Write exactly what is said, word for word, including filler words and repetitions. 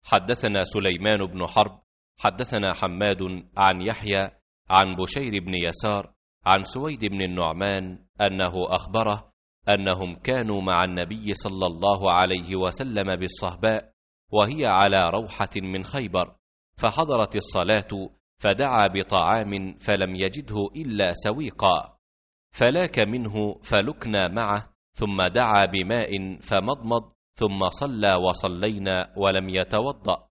حدثنا سليمان بن حرب حدثنا حماد عن يحيى عن بشير بن يسار عن سويد بن النعمان أنه أخبره أنهم كانوا مع النبي صلى الله عليه وسلم بالصهباء وهي على روحة من خيبر، فحضرت الصلاة فدعا بطعام فلم يجده إلا سويقا، فلاك منه فلكنا معه، ثم دعا بماء فمضمض، ثم صلى وصلينا ولم يتوضأ.